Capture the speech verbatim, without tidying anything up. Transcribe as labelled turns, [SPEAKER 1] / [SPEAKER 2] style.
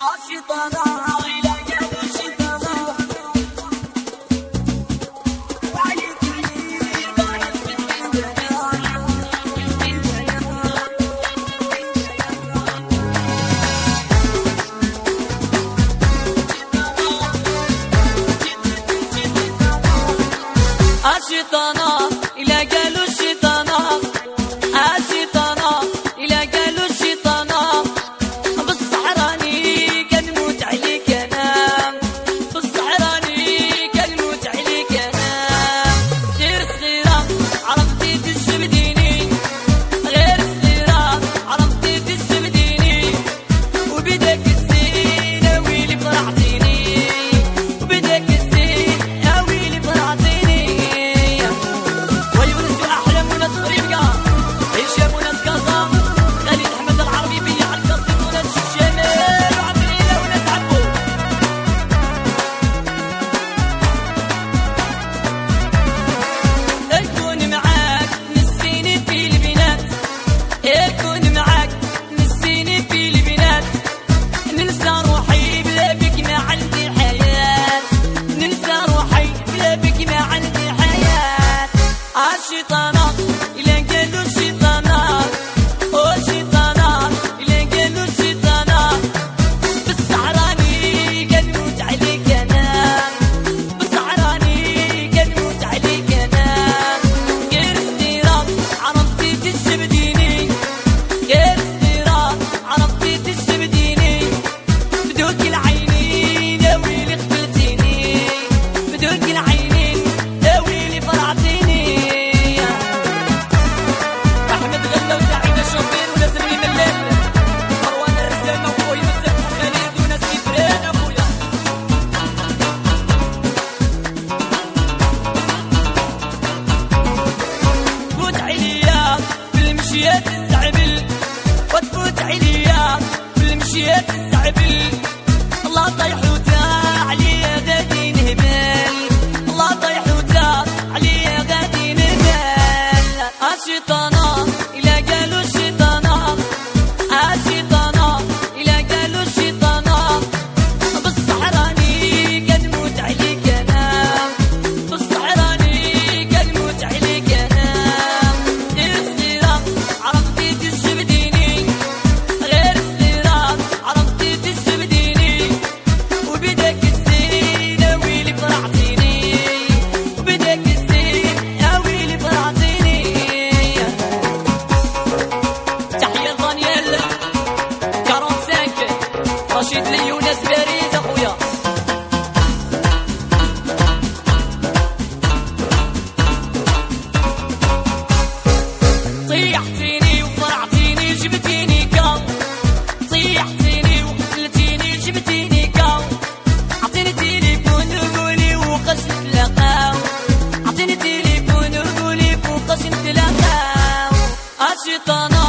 [SPEAKER 1] الشيطانة إلى قالوا الشيطانة الشيطانة إلى قالوا الشيطانة بالصحراني كنموت عليك أنا بالصحراني كنموت عليك أنا غير صغيرة عرفتي تجبديني غير صغيرة عرفتي تجبديني وبداك الزين يا ويلي فرحتيني وبداك الزين يا ويلي فرحتيني الشيطانة إلى قالوا الشيطانة والشيطانة إلى قالوا الشيطانة بالسحراني كنموت عليك أنا بالسحراني كنموت عليك أنا غير صغيرة عرفتي تجبديني غير صغيرة عرفتي تجبديني بدوك العينين يا ويلي قتلتيني بدوك العينين يا ويلي فرحتيني المشيات الزعبل وتفوت عليا في المشيات الزعبل الله طيح وتاع عليا غادي نهبل الله طيح وتاع عليا غادي نهبل الشيطانة إلى قالوا الشيطانة الشيطانة إلى قالوا الشيطانة بالصحراني كنموت عليك أنا بالصحراني كنموت عليك أنا عرفتي تجبديني غير صغيرة عرفتي تجبديني وبداك الزين يا ويلي فرحتيني وبداك الزين يا ويلي فرحتيني تحية لدانيال خمسة وأربعين رشيد لي وناس باريس أخويا طيحتيني وفرحتيني جبتيني كاو طيحتيني وقتلتيني جبتيني كاو عطيني تليفون وقولي وقاش نتلاقاو عطيني تليفون وقولي وقاش نتلاقاو الشيطانة